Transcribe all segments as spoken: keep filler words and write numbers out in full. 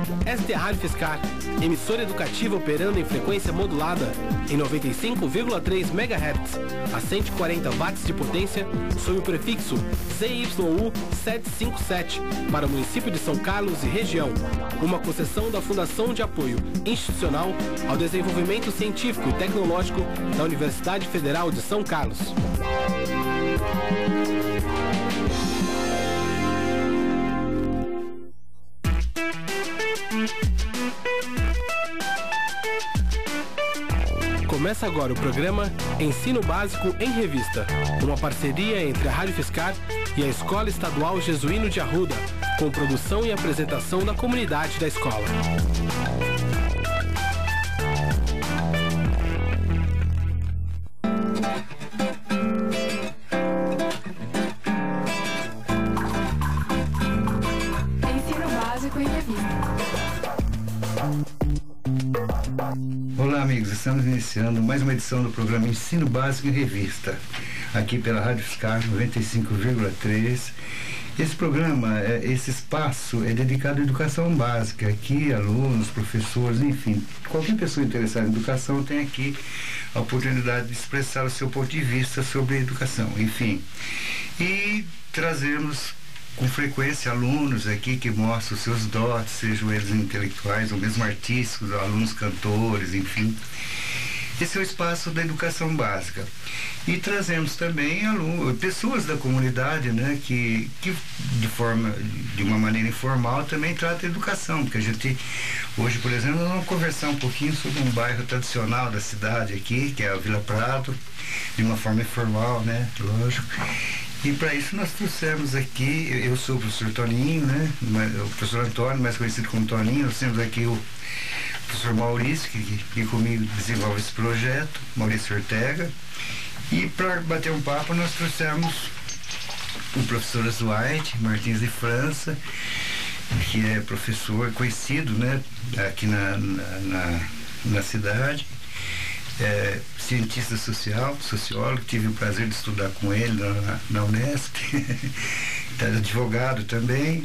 Esta é a Rádio Fiscar, emissora educativa operando em frequência modulada em noventa e cinco vírgula três megahertz, a cento e quarenta watts de potência, sob o prefixo C Y U setecentos e cinquenta e sete, para o município de São Carlos e região, uma concessão da Fundação de Apoio Institucional ao Desenvolvimento Científico e Tecnológico da Universidade Federal de São Carlos. Começa agora o programa Ensino Básico em Revista, uma parceria entre a Rádio Fiscar e a Escola Estadual Jesuíno de Arruda, com produção e apresentação da comunidade da escola. Ensino Básico em Revista. Olá, amigos, estamos iniciando mais uma edição do programa Ensino Básico em Revista, aqui pela Rádio Fiscar noventa e cinco vírgula três. Esse programa, esse espaço é dedicado à educação básica. Aqui, alunos, professores, enfim, qualquer pessoa interessada em educação tem aqui a oportunidade de expressar o seu ponto de vista sobre a educação, enfim. E trazemos com frequência alunos aqui que mostram os seus dotes, sejam eles intelectuais ou mesmo artísticos, alunos cantores, enfim. Esse é o espaço da educação básica. E trazemos também alunos, pessoas da comunidade, né, que, que de forma, de uma maneira informal também trata a educação, porque a gente, hoje, por exemplo, nós vamos conversar um pouquinho sobre um bairro tradicional da cidade aqui, que é a Vila Prado, de uma forma informal, né, lógico. E para isso nós trouxemos aqui, eu sou o professor Toninho, né, o professor Antônio, mais conhecido como Toninho, nós temos aqui o professor Maurício, que, que comigo desenvolve esse projeto, Maurício Ortega. E para bater um papo nós trouxemos o professor Oswald Martins de França, que é professor conhecido, né, aqui na, na, na, na cidade. É, cientista social, sociólogo, tive o prazer de estudar com ele na, na Unesp, advogado também,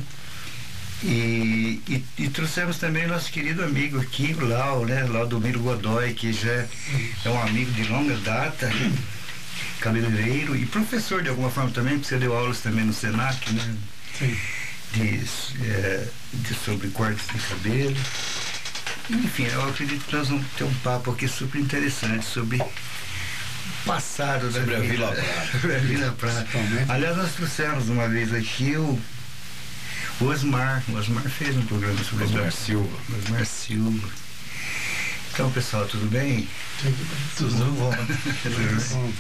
e, e, e trouxemos também nosso querido amigo aqui, o Lau, né, Laudomiro Godoy, que já é um amigo de longa data, cabeleireiro e professor de alguma forma também, porque você deu aulas também no Senac, né? Sim. De, é, de, sobre cortes de cabelo. Enfim, eu acredito que nós vamos ter um papo aqui super interessante sobre o passado da sobre Vila, a Vila Prado. sobre a Vila Prado. Aliás, nós trouxemos uma vez aqui o, o Osmar. O Osmar fez um programa sobre Osmar a Silva. Osmar Silva. Então, pessoal, tudo bem? Tudo bom. Tudo bem.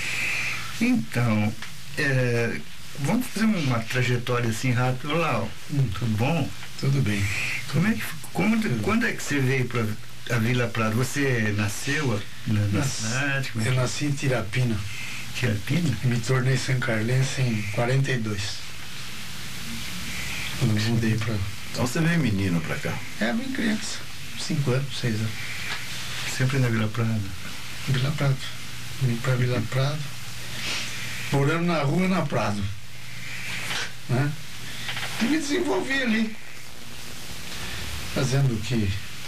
Então, é, vamos fazer uma trajetória assim rápida. Olá, hum. Tudo bom? Tudo bem. Como é que, como, quando é que você veio para a Vila Prado? Você nasceu na, na Nas, cidade? Eu é? nasci em Tirapina. Tirapina? Me tornei sancarlense em quarenta e dois. Quando mudei para... Então você veio menino para cá? É, bem criança. Cinco anos, seis anos. Sempre na Vila Prado? Vila Prado. Vim para Vila Prado. Morando na rua, na Prado. Né? E me desenvolvi ali. Fazendo o que...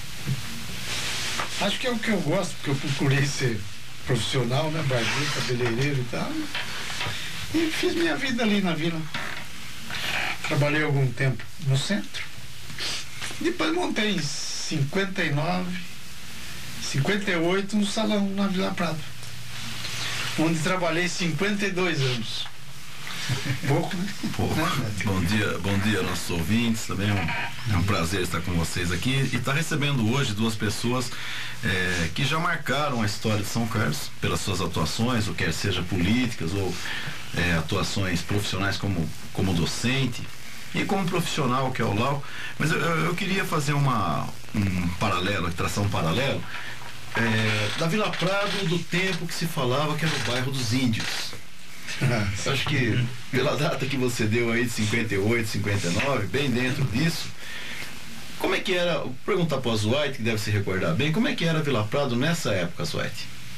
Acho que é o que eu gosto, porque eu procurei ser profissional, né? Barbeiro, cabeleireiro e tal. E fiz minha vida ali na vila. Trabalhei algum tempo no centro. Depois montei em cinquenta e nove, cinquenta e oito no salão na Vila Prado, onde trabalhei cinquenta e dois anos. Pouco, né? Pouco. Né? Bom dia, bom dia aos nossos ouvintes. Também é um, é um prazer estar com vocês aqui e estar recebendo hoje duas pessoas é, que já marcaram a história de São Carlos pelas suas atuações, ou quer seja políticas ou é, atuações profissionais como, como docente e como profissional, que é o Lau. Mas eu, eu queria fazer uma, um paralelo, traçar um paralelo é, da Vila Prado, do tempo que se falava que era o bairro dos índios. Acho que pela data que você deu aí de cinquenta e oito, cinquenta e nove, bem dentro disso, como é que era, vou perguntar para o Oswald, que deve se recordar bem, como é que era a Vila Prado nessa época, Oswald?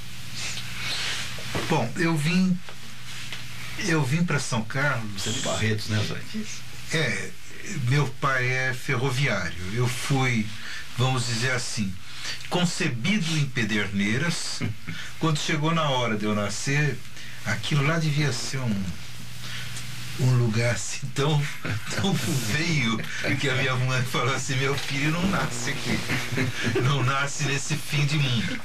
Bom, eu vim eu vim para São Carlos. Você é de Barretos, né, Oswald? É, meu pai é ferroviário. Eu fui, vamos dizer assim, concebido em Pederneiras. Quando chegou na hora de eu nascer, aquilo lá devia ser um um lugar assim tão, tão feio, que a minha mãe falou assim: meu filho não nasce aqui, não nasce nesse fim de mundo,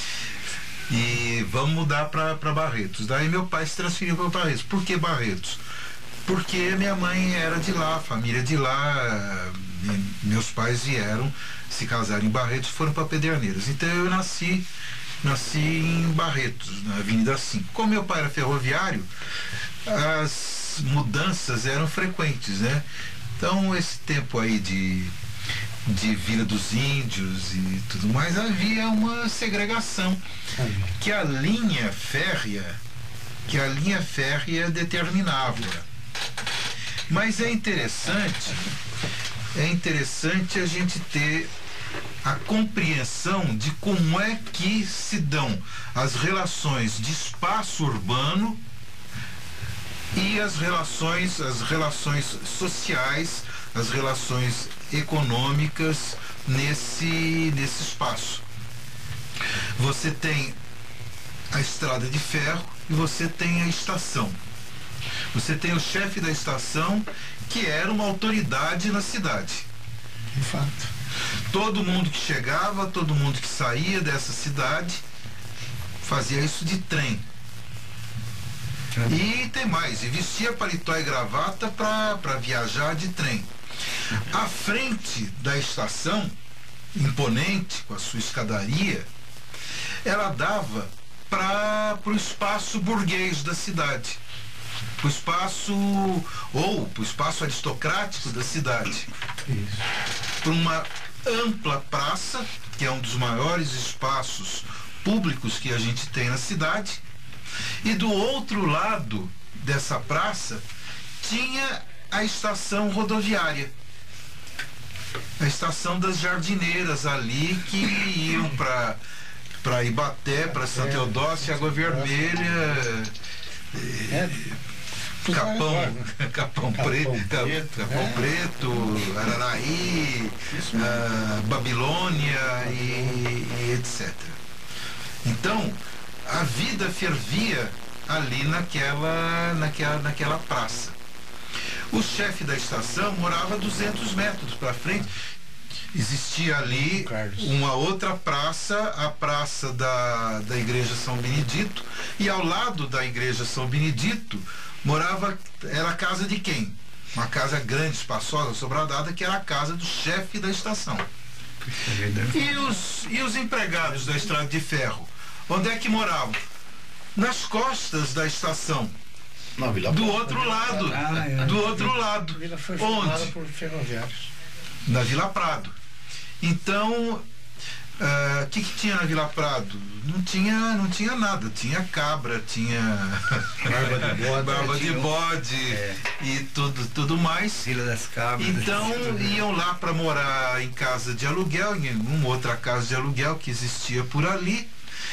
e vamos mudar para Barretos. Daí meu pai se transferiu para Barretos. Por que Barretos? Porque minha mãe era de lá, família de lá, meus pais vieram, se casaram em Barretos, foram para Pederneiras. Então eu nasci nasci em Barretos, na Avenida cinco. Como meu pai era ferroviário, as mudanças eram frequentes, né? Então esse tempo aí de de Vila dos Índios e tudo mais, havia uma segregação que a linha férrea que a linha férrea determinava. Mas é interessante é interessante a gente ter a compreensão de como é que se dão as relações de espaço urbano e as relações, as relações sociais, as relações econômicas nesse, nesse espaço. Você tem a estrada de ferro e você tem a estação. Você tem o chefe da estação, que era uma autoridade na cidade. De fato. Todo mundo que chegava, todo mundo que saía dessa cidade fazia isso de trem. E tem mais, e vestia paletó e gravata para viajar de trem. À frente da estação, imponente, com a sua escadaria, ela dava para o espaço burguês da cidade, para o espaço, ou para o espaço aristocrático da cidade. Para uma ampla praça, que é um dos maiores espaços públicos que a gente tem na cidade. E do outro lado dessa praça tinha a estação rodoviária, a estação das Jardineiras ali, que iam para para Ibaté, para Santa Teodósia, Água Vermelha, É. Capão, Capão Preto, Capão Preto, Araraí, ah, Babilônia e, e etcétera. Então a vida fervia ali naquela, naquela, naquela praça. O chefe da estação morava duzentos metros para frente. Existia ali uma outra praça, a praça da, da Igreja São Benedito, e ao lado da Igreja São Benedito morava, era a casa de quem? Uma casa grande, espaçosa, sobradada, que era a casa do chefe da estação. E os, e os empregados da estrada de ferro? Onde é que moravam? Nas costas da estação. Na Vila do Prado. outro lado. Ah, é. Do outro lado. A vila foi formada Onde? por ferroviários. Na Vila Prado. Então, o uh, que, que tinha na Vila Prado? Não tinha, não tinha nada. Tinha cabra, tinha Barba de bode, barba de bode É. e tudo, tudo mais. Vila das Cabras. Então iam lá para morar em casa de aluguel, em uma outra casa de aluguel que existia por ali,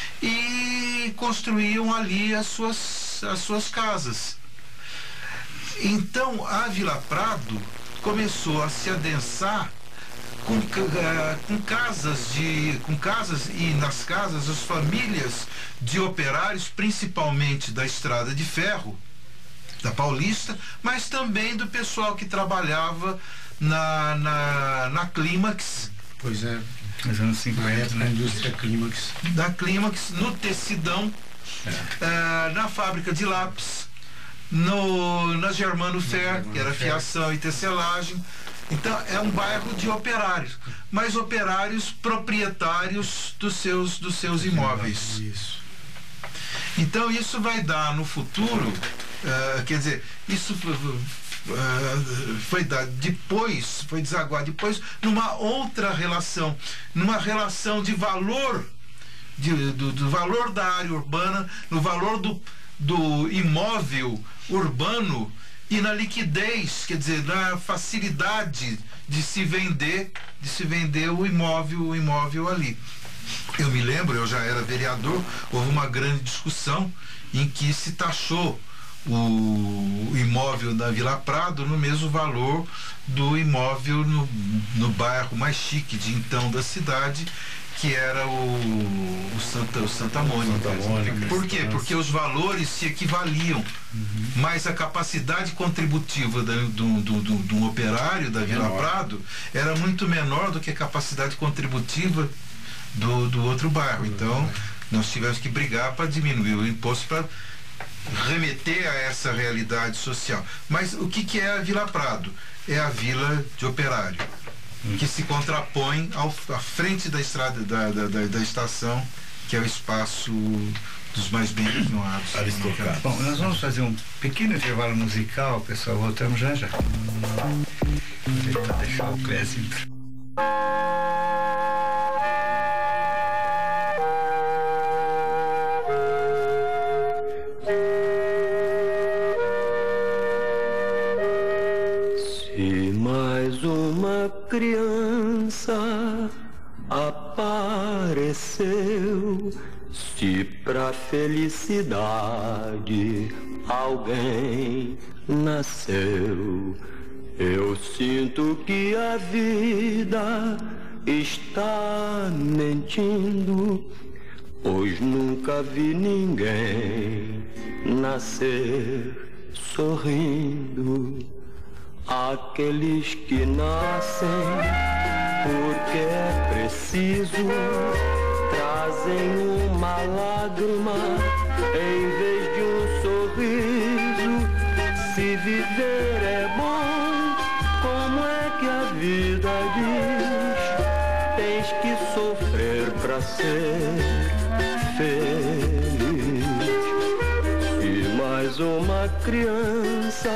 e construíam ali as suas, as suas casas. Então a Vila Prado começou a se adensar com, uh, com casas de com casas e nas casas as famílias de operários, principalmente da estrada de ferro da Paulista, mas também do pessoal que trabalhava na, na, na Clímax. Pois é, Nos anos na cinquenta, época da né? indústria Clímax. Da Clímax, no tecidão, uh, na fábrica de lápis, no, na Germano Fer, que era fiação e tecelagem. Então é um bairro de operários, mas operários proprietários dos seus, dos seus imóveis. Isso. Então isso vai dar no futuro, uh, quer dizer, isso uh, foi dar depois, foi desaguar depois numa outra relação, numa relação de valor, de, do, do valor da área urbana, no valor do, do imóvel urbano e na liquidez, quer dizer, na facilidade de se vender, de se vender o imóvel, o imóvel ali. Eu me lembro, eu já era vereador, houve uma grande discussão em que se taxou o imóvel da Vila Prado no mesmo valor do imóvel no, no bairro mais chique de então da cidade, que era o, o, Santa, o Santa Mônica. Santa Mônica. Por quê? Porque os valores se equivaliam, uhum. mas a capacidade contributiva da, do, do, do, do operário da Vila menor. Prado era muito menor do que a capacidade contributiva do, do outro bairro. Então, nós tivemos que brigar para diminuir o imposto para remeter a essa realidade social. Mas o que, que é a Vila Prado? É a vila de operário, que se contrapõe ao, à frente da estrada da, da, da, da estação, que é o espaço dos mais bem informados. Aristocratas. Bom, nós vamos fazer um pequeno intervalo musical, pessoal, voltamos já já. Vou tentar deixar o Clécio entrar. Se mais uma criança apareceu, se pra felicidade alguém nasceu, eu sinto que a vida está mentindo, pois nunca vi ninguém nascer sorrindo. Aqueles que nascem porque é preciso trazem uma lágrima em vez de um sorriso. Se viver é bom, como é que a vida diz? Tens que sofrer pra ser feliz. Se mais uma criança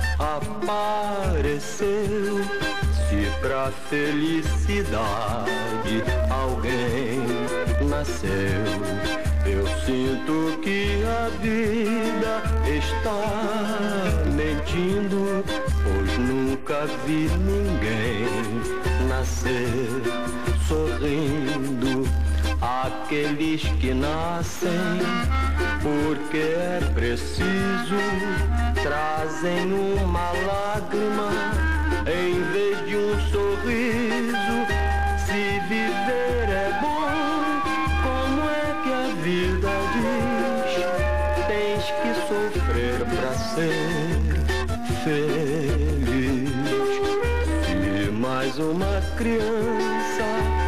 apareceu, se pra felicidade alguém nasceu, eu sinto que a vida está mentindo, pois nunca vi ninguém nascer sorrindo. Aqueles que nascem porque é preciso trazem uma lágrima em vez de um sorriso. Se viver é bom, como é que a vida diz? Tens que sofrer pra ser feliz. Se mais uma criança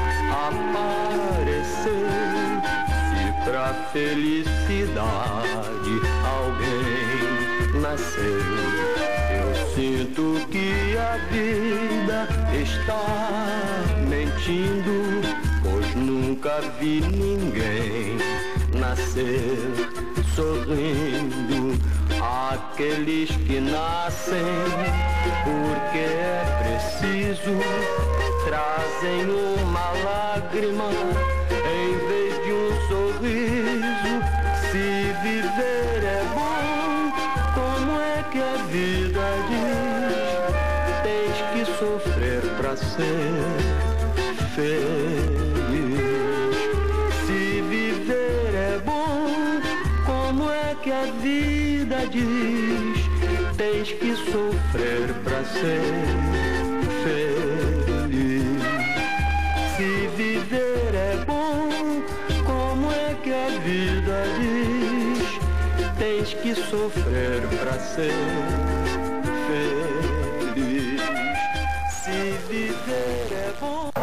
apareceu, se pra felicidade alguém nasceu, eu sinto que a vida está mentindo, pois nunca vi ninguém nascer sorrindo. Aqueles que nascem porque é preciso trazem uma lágrima em vez de um sorriso. Se viver é bom, como é que a vida diz? Tens que sofrer pra ser feliz. Se viver é bom, como é que a vida diz? Tens que sofrer pra ser feliz. Se viver é bom, como é que a vida diz? Tens que sofrer pra ser feliz. Se viver é bom.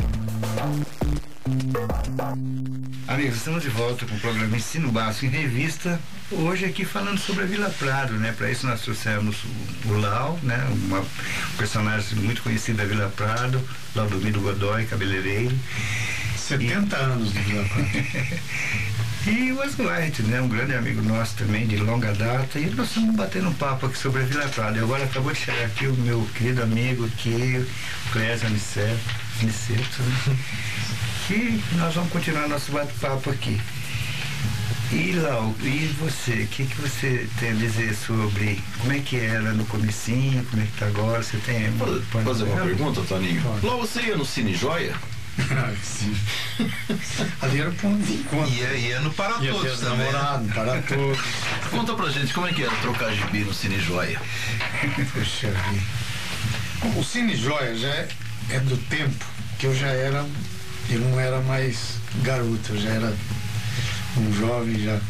Amigos, estamos de volta com o programa Ensino Básico em Revista. Hoje aqui falando sobre a Vila Prado, né? Para isso nós trouxemos o, o Lau, né? Uma, um personagem muito conhecido da Vila Prado, Laudomiro Godoy, cabeleireiro. setenta e... anos de Vila Prado. E o Asguarte, né? Um grande amigo nosso também, de longa data. E nós estamos batendo um papo aqui sobre a Vila Prado. E agora acabou de chegar aqui o meu querido amigo aqui, o Clésio Aniceto, Aniceto, né? Que nós vamos continuar nosso bate-papo aqui. E Lau, e você, o que, que você tem a dizer sobre como é que era no comecinho, como é que tá agora? Você tem... Pode fazer uma pergunta, Toninho? Pode. Lau, você ia no Cine Joia? Sim. Ali era o ponto de encontro. Ia, ia no para Ia todos ter também. namorado, para todos. Conta pra gente como é que era trocar gibi no Cine Joia. Puxa vida. O Cine Joia já é, é do tempo que eu já era, eu não era mais garoto, eu já era um jovem, já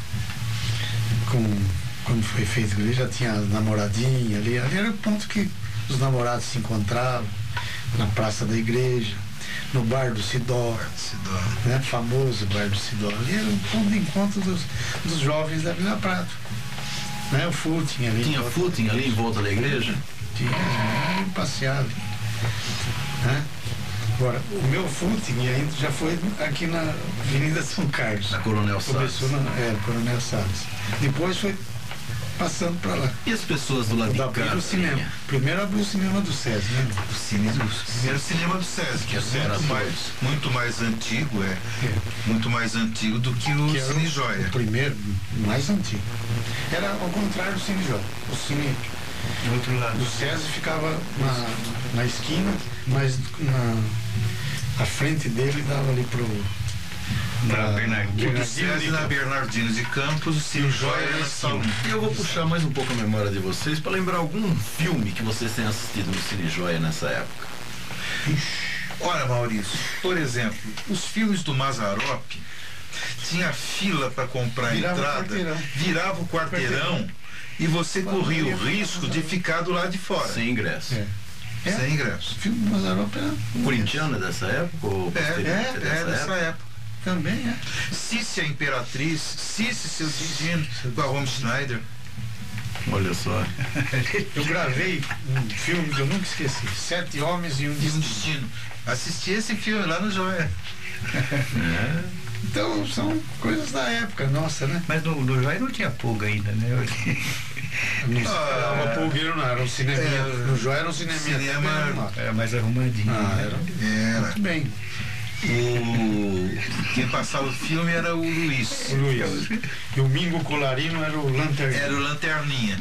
com, quando foi feito ali, já tinha namoradinha ali, ali era o ponto que os namorados se encontravam, na praça da igreja, no bar do Sidó, Sidó. né, famoso bar do Sidó, ali era o ponto de encontro dos, dos jovens da Vila Prata, né, o footing ali. Tinha footing ali em volta da igreja? Tinha, né, passear ali, né? Agora, o meu footing ainda já foi aqui na Avenida São Carlos. Na Coronel Salles. Começou na é, Coronel Salles. Depois foi passando para lá. E as pessoas do lado de Abriu cá? o cinema. Primeiro abriu o cinema do SESI, né? O, cine, o primeiro cinema do SESI, que é muito mais, muito mais antigo, é, É. muito mais antigo do que o Que era Cine o- Joia. O primeiro, mais antigo. Era ao contrário do Cine Joia. O Cine Do outro lado. do SESI ficava na, na esquina, mas na a frente dele dava ali pro Na O Bernardino. do SESI na Bernardino de Campos, o Cine Joia era na Salão. E eu vou puxar mais um pouco a memória de vocês para lembrar algum filme que vocês tenham assistido no Cine Joia nessa época. Ora, Maurício, por exemplo, os filmes do Mazzaropi tinha fila para comprar a Virava o entrada, quarteirão. virava o quarteirão e você corria o risco de ficar do lado de fora, Sem ingresso. É. É. sem ingresso. O filme do Mazzaropi era Corintiano é dessa época? Ou É, posterior é, dessa é dessa época. também, é. Cici a Imperatriz, Cici seu destino, com a Romy Schneider. Olha só. Eu gravei um filme que eu nunca esqueci, Sete Homens e um E um Destino. destino. Assisti esse filme lá no Joia. É. Então são coisas da época nossa, né? Mas no, no Joia não tinha pulga ainda, né? Não se Ah, falava pulgueiro, não, era um cineminha. é, No Joia era um cineminha. cinema- até bem arrumado. Era mais arrumadinho. Ah, né? era Era. muito bem. O... Quem passava o filme era o Luiz. O Luiz. E o Mingo Colarino era o Lanterninha. Era o Lanterninha.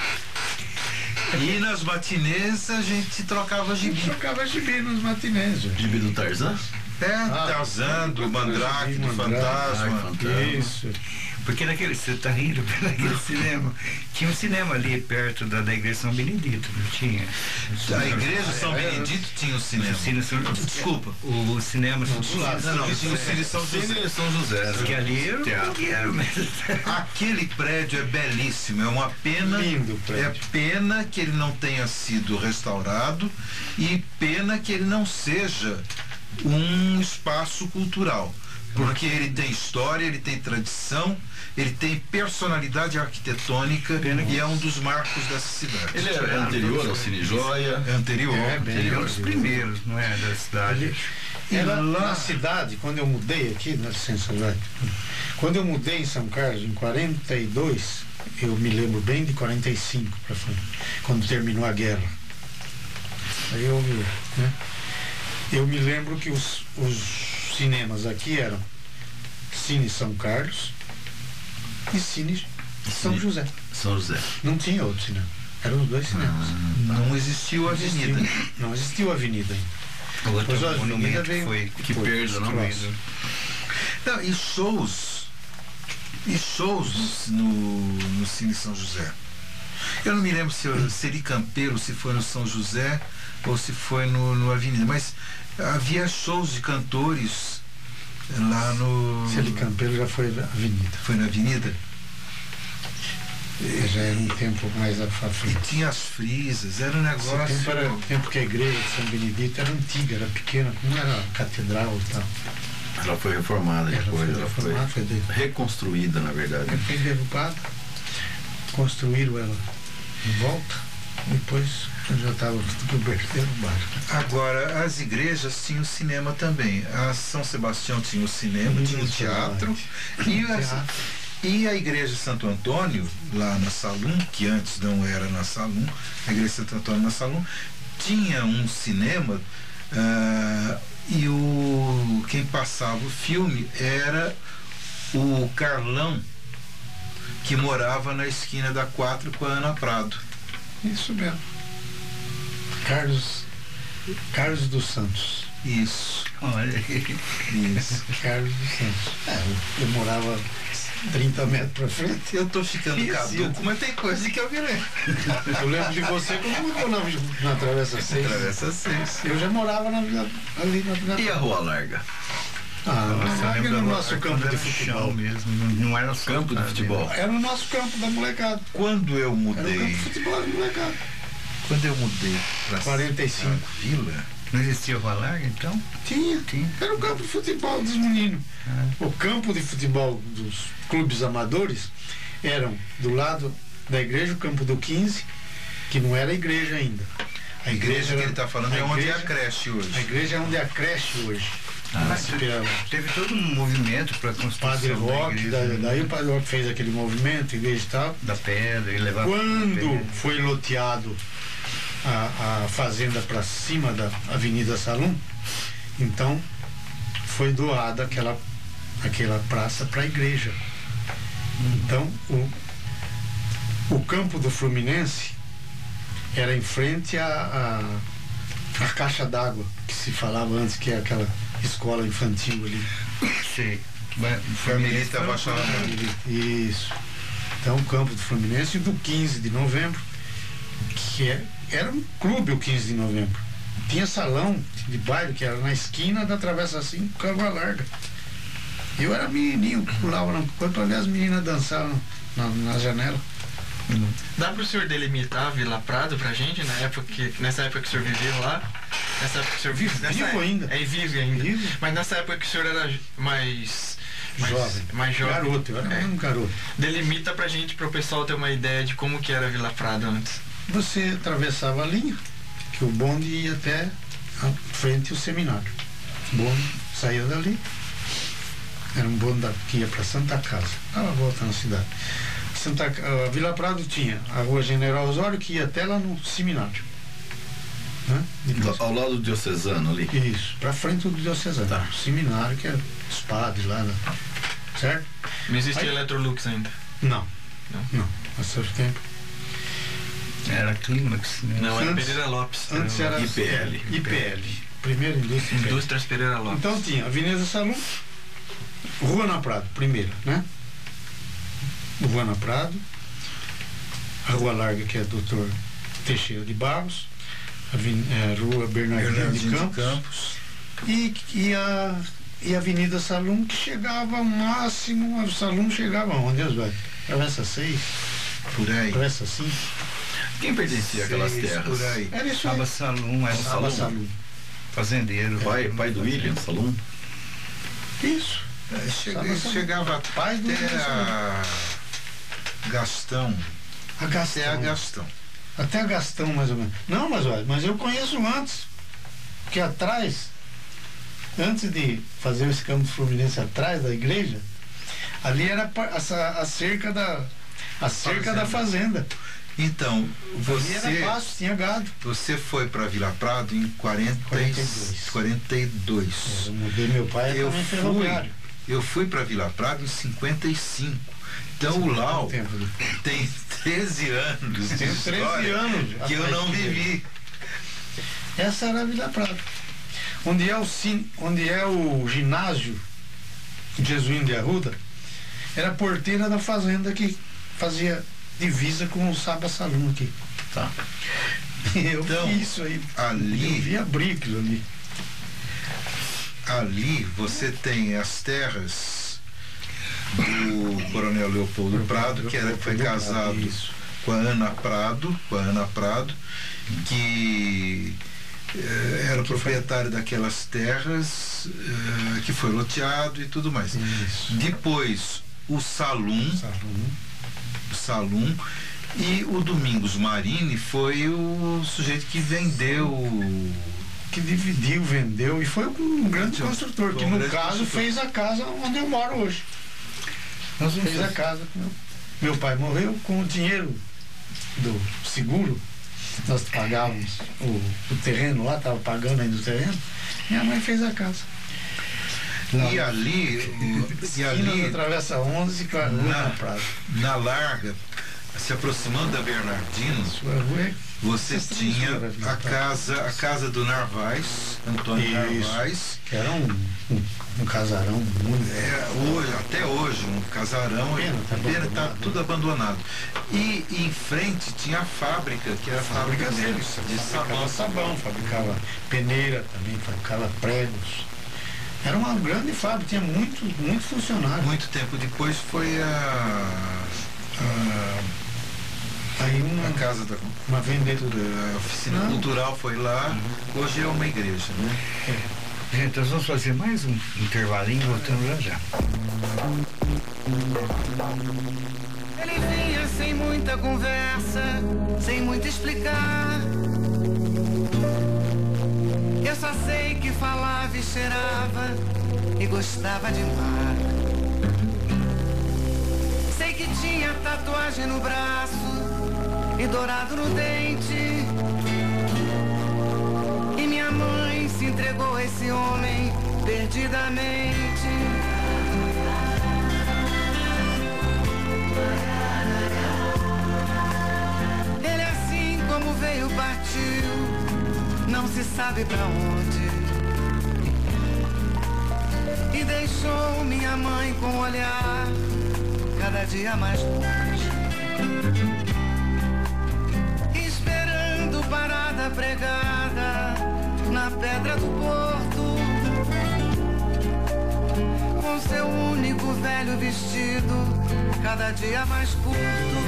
E nas matinês a gente trocava A gente gibi. trocava gibi nos matinês, gente. Gibi do Tarzan? É, Ah, Tarzan, do Mandrake, do Mandrake, Fantasma. Fantasma. Isso. Porque naquele, você tá rindo naquele cinema. Tinha um cinema ali perto da, da igreja São Benedito, não tinha? A igreja São Benedito tinha o cinema. O cine São- Desculpa. O, o cinema São do lado. Não, não, tinha o Cine São José. Cine São José. né? Que ali era Teatro. o que era mesmo. Aquele prédio é belíssimo, é uma pena. Lindo prédio. É pena que ele não tenha sido restaurado e pena que ele não seja um espaço cultural. Porque ele tem história, ele tem tradição, ele tem personalidade arquitetônica e é um dos marcos dessa cidade. Ele é anterior ao Cine Joia. É anterior. É, bem Ele é um anterior. dos primeiros, não é? Da cidade. Era na cidade, quando eu mudei aqui, na licença, Jorge, quando eu mudei em São Carlos, em quarenta e dois, eu me lembro bem de quarenta e cinco para frente, quando terminou a guerra. Aí eu, né, eu me lembro que os, os cinemas aqui eram Cine São Carlos e Cine São Cine- José. São José. Não tinha outro cinema. Eram os dois cinemas. Não existiu a avenida. Existiu- Não existiu a avenida ainda. O outro Pois a avenida monumento veio- foi Que perda, não? destruído. Não, e shows. E shows no, no Cine São José. Eu não me lembro se eu- se Eri Campelo, se foi no São José ou se foi no, no Avenida, mas havia shows de cantores lá no. Celi Campeiro já foi a avenida. Foi na Avenida? Já era um tempo mais à à E frente. tinha as frisas, era um Esse negócio. tempo era o tempo que a igreja de São Benedito era antiga, era pequena, como era a catedral e tal. Ela foi reformada Ela depois. foi Ela reformada, foi foi de- reconstruída, na verdade. Ela foi derrubada, construíram ela em volta, depois já estava tudo derrubado. Agora, as igrejas tinham cinema também. A São Sebastião tinha o cinema, tinha o teatro. E a, e a igreja de Santo Antônio, lá na Salum, que antes não era na Salum, a igreja de Santo Antônio na Salum, tinha um cinema. ah, e o, quem passava o filme era o Carlão, que morava na esquina da quatro com a Ana Prado. Isso mesmo. Carlos, Carlos dos Santos. Isso. Olha, Isso. Carlos dos Santos. É, eu, eu morava trinta metros pra frente. Eu tô ficando Isso. caduco, mas tem coisa que eu me lembro. Eu lembro de você quando mudou na, na Travessa seis. Travessa seis. Eu já morava na, na, ali na, na... E a Rua Larga? Ah, Nossa, lá eu era lembro no agora nosso quando campo de era futebol. chão mesmo, não, não era só Campo de ali, futebol. né? Era o nosso campo da molecada. Quando eu Era o campo mudei, de futebol da molecada. quando eu mudei pra quarenta e cinco. pra Vila, Não existia Rua Larga, então? Tinha, Tinha. Era o campo de futebol dos meninos. Ah. O campo de futebol dos clubes amadores eram do lado da igreja, o campo do quinze, que não era igreja ainda. a igreja que era- ele está falando a é onde é igreja- a creche hoje. A igreja é onde é a creche hoje. Ah, Mas pela- Teve todo um movimento para a construção Padre da Roque, igreja, da- né? daí o Padre Roque fez aquele movimento, igreja e tal. da pedra e levava Quando pedra. foi loteado a, a fazenda para cima da Avenida Salum, então foi doada aquela, aquela praça para a igreja. Então o, o campo do Fluminense era em frente à à- à caixa d'água, que se falava antes, que é aquela escola infantil ali. Sei. Mas foi Carmelita Baixada. Isso. Então, o campo do Fluminense e do quinze de novembro, que é, era um clube o quinze de novembro. Tinha salão de baile, que era na esquina da Travessa cinco, com a Rua Larga. Eu era menininho, pulava na coisa para ver as meninas dançar na, na janela. Dá pro senhor delimitar a Vila Prado pra gente, na época que, nessa época que o senhor viveu lá? Nessa época que o senhor vive, nessa Vivo época- ainda. É, vive ainda. Vivo. Mas nessa época que o senhor era mais... mais Jovem. Mais jovem. Garoto, eu era É. um garoto. Delimita pra gente, pro pessoal ter uma ideia de como que era a Vila Prado antes. Você atravessava a linha, que o bonde ia até a frente ao seminário. O bonde saía dali, era um bonde da- que ia para Santa Casa, dava a volta na cidade. Santa, a Vila Prado tinha a Rua General Osório, que ia até lá no seminário. Né? Depois- Ao lado do diocesano ali. Isso, para frente do diocesano. Tá. O seminário, que é os padres lá, né? Certo? Não existia Aí- Electrolux ainda. Não. Não. Não. Há seu tempo. Era clímax, né? Não, era Antes- Pereira Lopes. Antes era I P L. I P L. Primeira indústria. I P L. Indústrias Pereira Lopes. Então tinha Avenida Salum, Rua na Prado, primeira, né? Rua na Prado, a Rua Larga, que é doutor Teixeira de Barros, Aven- é, Rua Bernardino, Bernardino de Campos, E, e, a, e a Avenida Salum, que chegava ao máximo, a Salum chegava onde, Oswaldo? Travessa seis, Por aí. Travessa cinco, Quem pertencia àquelas Seis, terras? Por aí. era isso aí. Saba Salum, era Saba Salum. Salum. fazendeiro. Pai, pai do William Salum? Isso. É, chega- Saba Salum. chegava Pai do até a Gastão. A Gastão. Até a Gastão. Até a Gastão, mais ou menos. Não, mas olha, mas eu conheço antes. Porque atrás, antes de fazer esse campo Fluminense atrás da igreja, ali era pa- a, a cerca da. A cerca Fazenda. da fazenda. Então, Ali era você, pasto, tinha gado. você foi para Vila Prado em quarenta, quarenta e dois. quarenta e dois. Eu mudei meu pai Eu também fui, ferroviário. eu fui para Vila Prado em cinquenta e cinco. Então o Lau Tempo. tem treze anos de Tenho treze história anos que eu atrás não de vivi. Essa era a Vila Prado. Onde é o, cine, onde é o ginásio Jesuíno de Arruda, era a porteira da fazenda que fazia divisa com o Saba Salum aqui. Tá. Eu Então, vi isso aí. ali- Eu vi abrir aquilo ali. Ali você tem as terras do Coronel Leopoldo Prado, que era, foi casado Isso. com a Ana Prado, com a Ana Prado, que eh, era proprietário daquelas terras, eh, que foi loteado e tudo mais. Isso. Depois o Salum, Salum. o Salum e o Domingos Marini foi o sujeito que vendeu. Que dividiu, vendeu e foi um grande Foi um construtor, que no grande caso construtor. fez a casa onde eu moro hoje. Nós vamos Fez a fazer- casa. Meu, meu pai morreu com o dinheiro do seguro. Nós pagávamos o, o terreno lá, estava pagando ainda o terreno. Minha mãe fez a casa. E ali, e Esquina ali da Travessa onze com a Rua na, na Prado. na larga, se aproximando da Bernardino, Sua rua é você Essas tinha três a casa, a casa do Narvaez, Antônio Isso. Narvaez. que era um, um, um casarão muito. É, hoje, até hoje, um casarão, Pena, tá pena, tá abandonado. tudo abandonado. E em frente tinha a fábrica, que era a fábrica deles, de fabricava sabão. sabão, fabricava peneira também, fabricava pregos. Era uma grande fábrica, tinha muito, muito funcionário. Muito tempo depois foi a, a, Aí uma, a casa da uma vendedora. a oficina Não. cultural foi lá, hoje é uma igreja, né? Gente, nós vamos fazer mais um intervalinho, voltando já já. Ele vinha sem muita conversa, sem muito explicar. Eu só sei que falava e cheirava e gostava de mar. Sei que tinha tatuagem no braço e dourado no dente. E minha mãe se entregou a esse homem perdidamente. Ele assim como veio partiu, não se sabe pra onde. E deixou minha mãe com o olhar cada dia mais longe, esperando parada pregada na pedra do porto, com seu único velho vestido cada dia mais curto.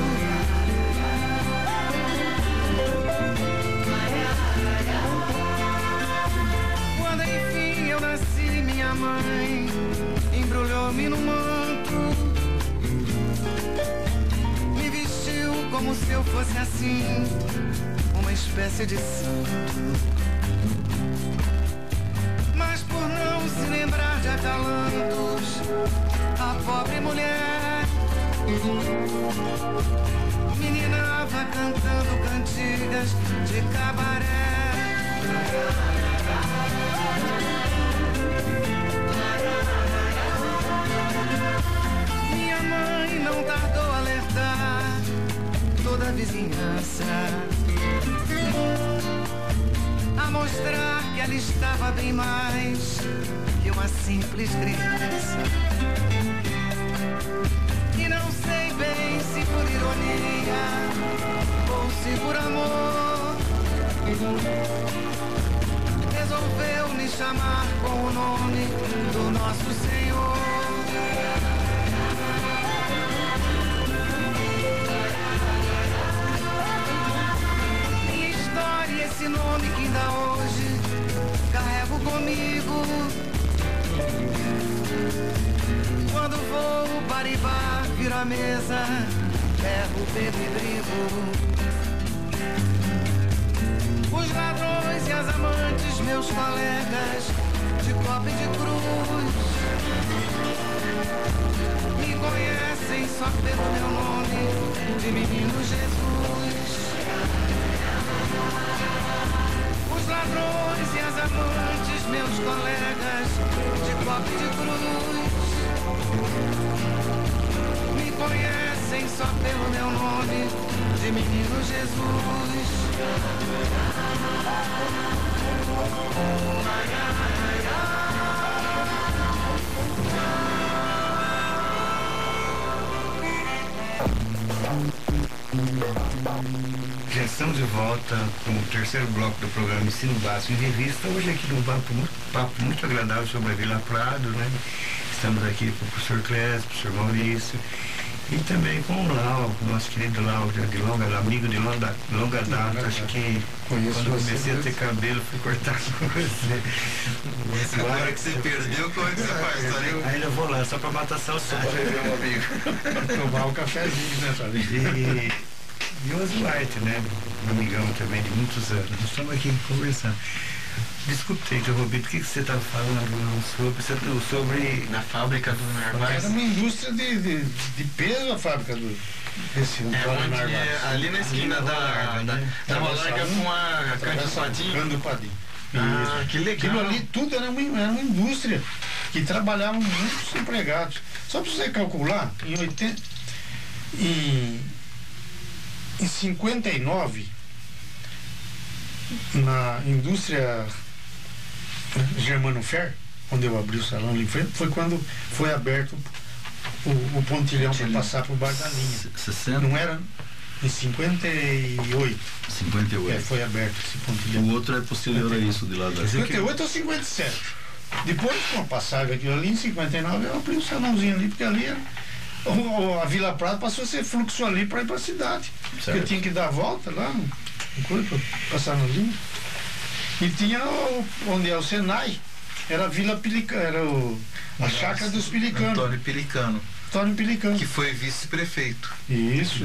Quando enfim eu nasci, minha mãe embrulhou-me no manto, me vestiu como se eu fosse assim, uma espécie de santo. Mas por não se lembrar de acalantos, a pobre mulher meninava cantando cantigas de cabaré. Minha mãe não tardou a alertar toda a vizinhança, a mostrar que ela estava bem mais que uma simples criança. E não sei bem se por ironia ou se por amor, resolveu me chamar com o nome do nosso Senhor. Minha história, esse nome que ainda hoje carrego comigo. Quando vou para e bar, viro a mesa, berro, bebo e brigo. Os ladrões e as amantes, meus colegas, de copa e de cruz, me conhecem só pelo meu nome, de menino Jesus. Os ladrões e as amantes, meus colegas, de copa e de cruz, me conhecem só pelo meu nome, de menino Jesus. Já estamos de volta com o terceiro bloco do programa Ensino Básico em Revista. Hoje aqui num papo muito, papo muito agradável sobre a Vila Prado, né? Estamos aqui com o professor Clésio, o professor Maurício, e também com o Lau, o nosso querido Lau, de longa, amigo de longa, longa data. Acho que Conheço quando eu você comecei a ter desde- cabelo, fui cortar com você. Agora que você perdeu, como é que você faz? Tá ali? Ainda eu vou lá, só para matar a saudade, meu amigo. Tomar um cafezinho, né, sabe? E, e o Oswald, né? Um amigão também de muitos anos. Nós estamos aqui conversando. Desculpe ter interrompido, o que, que você estava falando sobre, sobre... Na fábrica do Narvaez. Era uma indústria de, de, de peso a fábrica do, desse É Antônio onde Narvaez. é, ali na esquina da, da, da, da Rolarga com a Cândido Padim. Cândido Padim. Ah, que legal. Aquilo ali tudo era uma, era uma indústria que trabalhavam muitos empregados. Só para você calcular, em oitenta, em em cinquenta e nove, na indústria Germano Fer, onde eu abri o salão ali em frente, foi quando foi aberto o, o pontilhão para passar para o bar da linha. sessenta? Não era em cinquenta e oito. cinquenta e oito. É, foi aberto esse pontilhão. O outro é posterior a isso, de lá da... cinquenta e oito ou cinquenta e sete. Depois, com a passagem aquilo ali, em cinquenta e nove, eu abri um salãozinho ali, porque ali era, o, a Vila Prado passou a ser fluxo ali para ir para a cidade. Porque eu tinha que dar a volta lá, no, para passar na linha. E tinha o, onde é o Senai, era a Vila Pilicano, era o, a chácara dos Pelicanos. Antônio Pelicano. Antônio Pelicano. Que foi vice-prefeito. Isso.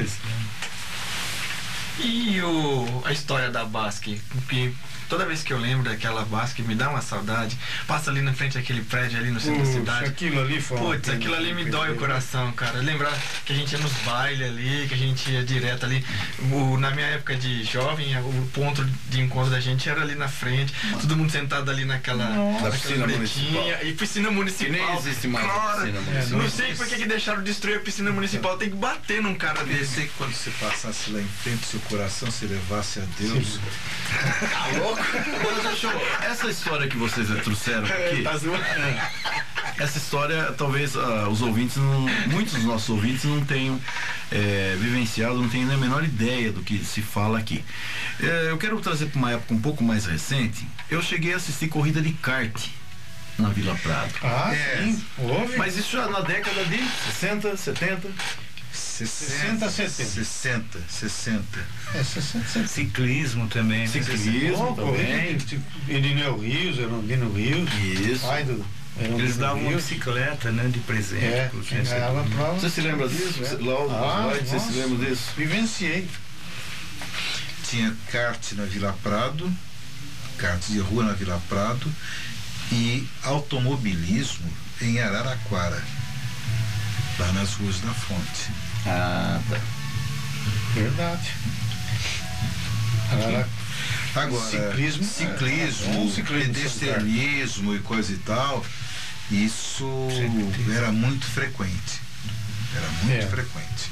E o, a história da Basque, que toda vez que eu lembro daquela Basque me dá uma saudade. Passa ali na frente daquele prédio ali no centro Puxa, da cidade. aquilo ali foi Putz, aquilo ali me dói o coração, cara. Lembrar que a gente ia nos bailes ali, que a gente ia direto ali. O, na minha época de jovem, o ponto de encontro da gente era ali na frente, todo mundo sentado ali naquela, naquela piscina municipal. E piscina municipal. Que nem existe mais a Cara, piscina municipal. não sei por que que deixaram destruir a piscina municipal. Tem que bater num cara Eu desse. sei que quando você passasse lá em frente, seu coração se levasse a Deus. Tá louco? Mas, show, essa história que vocês trouxeram aqui, Tá zoando. essa história talvez uh, os ouvintes, não, muitos dos nossos ouvintes não tenham é, vivenciado, não tenham nem a menor ideia do que se fala aqui. É, eu quero trazer para uma época um pouco mais recente. Eu cheguei a assistir corrida de kart na Vila Prado. Ah, É. sim. Houve. Mas isso já na década de sessenta, setenta. sessenta, setenta. sessenta, sessenta. É, sessenta, setenta. Ciclismo também. né? Ciclismo Oh, também. Irineu Rios, Erundino Rios. Isso. Pai do Erundino Eles davam uma Rios. bicicleta, né, de presente. É, pros quem ganhava a vencedores. prova. Você se lembra disso? É. Lá, Ah, Oswald, você se nossa. lembra disso? Vivenciei. Tinha kart na Vila Prado, kart de rua na Vila Prado e automobilismo em Araraquara, lá nas ruas da Fonte. Ah, tá. Verdade. Agora, Agora, Ciclismo, ciclismo, é, é bom ciclismo, pedestrianismo e coisa e tal, isso era muito frequente. Era muito É. frequente.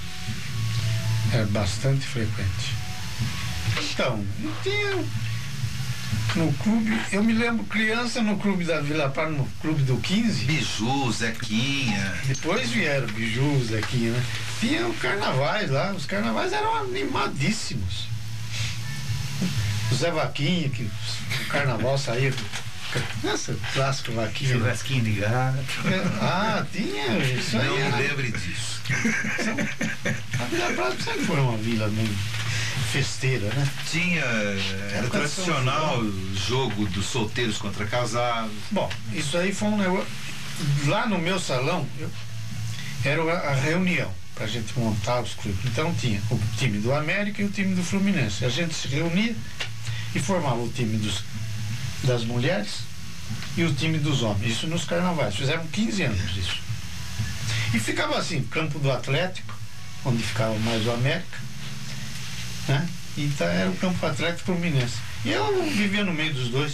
é bastante frequente. Então, eu tinha no clube, eu me lembro criança no clube da Vila Prado, no clube do quinze. Biju, Zequinha. Depois vieram bijus aqui, né? Tinha carnavais lá, os carnavais eram animadíssimos. O Zé Vaquinha, que o carnaval saía. Nossa, clássico Vaquinha. Churrasquinho de gato. Ah, tinha. Isso aí Não me era- lembre disso. A Vila Prado sempre foi uma vila meio festeira, né? Tinha, era Época de São tradicional o jogo dos solteiros contra casados. Bom, isso aí foi um negócio. Lá no meu salão, eu, era a, a reunião para a gente montar os clubes. Então tinha o time do América e o time do Fluminense. A gente se reunia e formava o time dos, das mulheres e o time dos homens. Isso nos carnavais. Fizeram quinze anos isso. E ficava assim, campo do Atlético, onde ficava mais o América, né? E tá, era o campo Atlético Fluminense. E eu vivia no meio dos dois.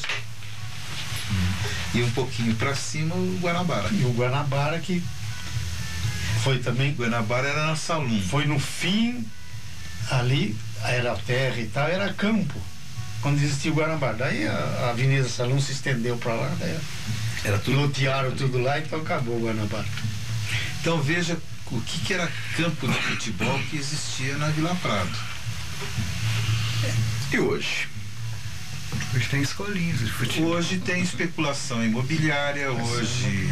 E um pouquinho para cima o Guanabara. E o Guanabara, que foi também, Guanabara era na Salum. foi no fim, ali era terra e tal, era campo, quando existia o Guanabara. Daí a, a Avenida Salum se estendeu para lá, daí Era tudo. lotearam tudo lá, então acabou o Guanabara. Então veja o que, que era campo de futebol que existia na Vila Prado. E hoje? Hoje tem escolinhas de futebol. Hoje tem especulação imobiliária, hoje.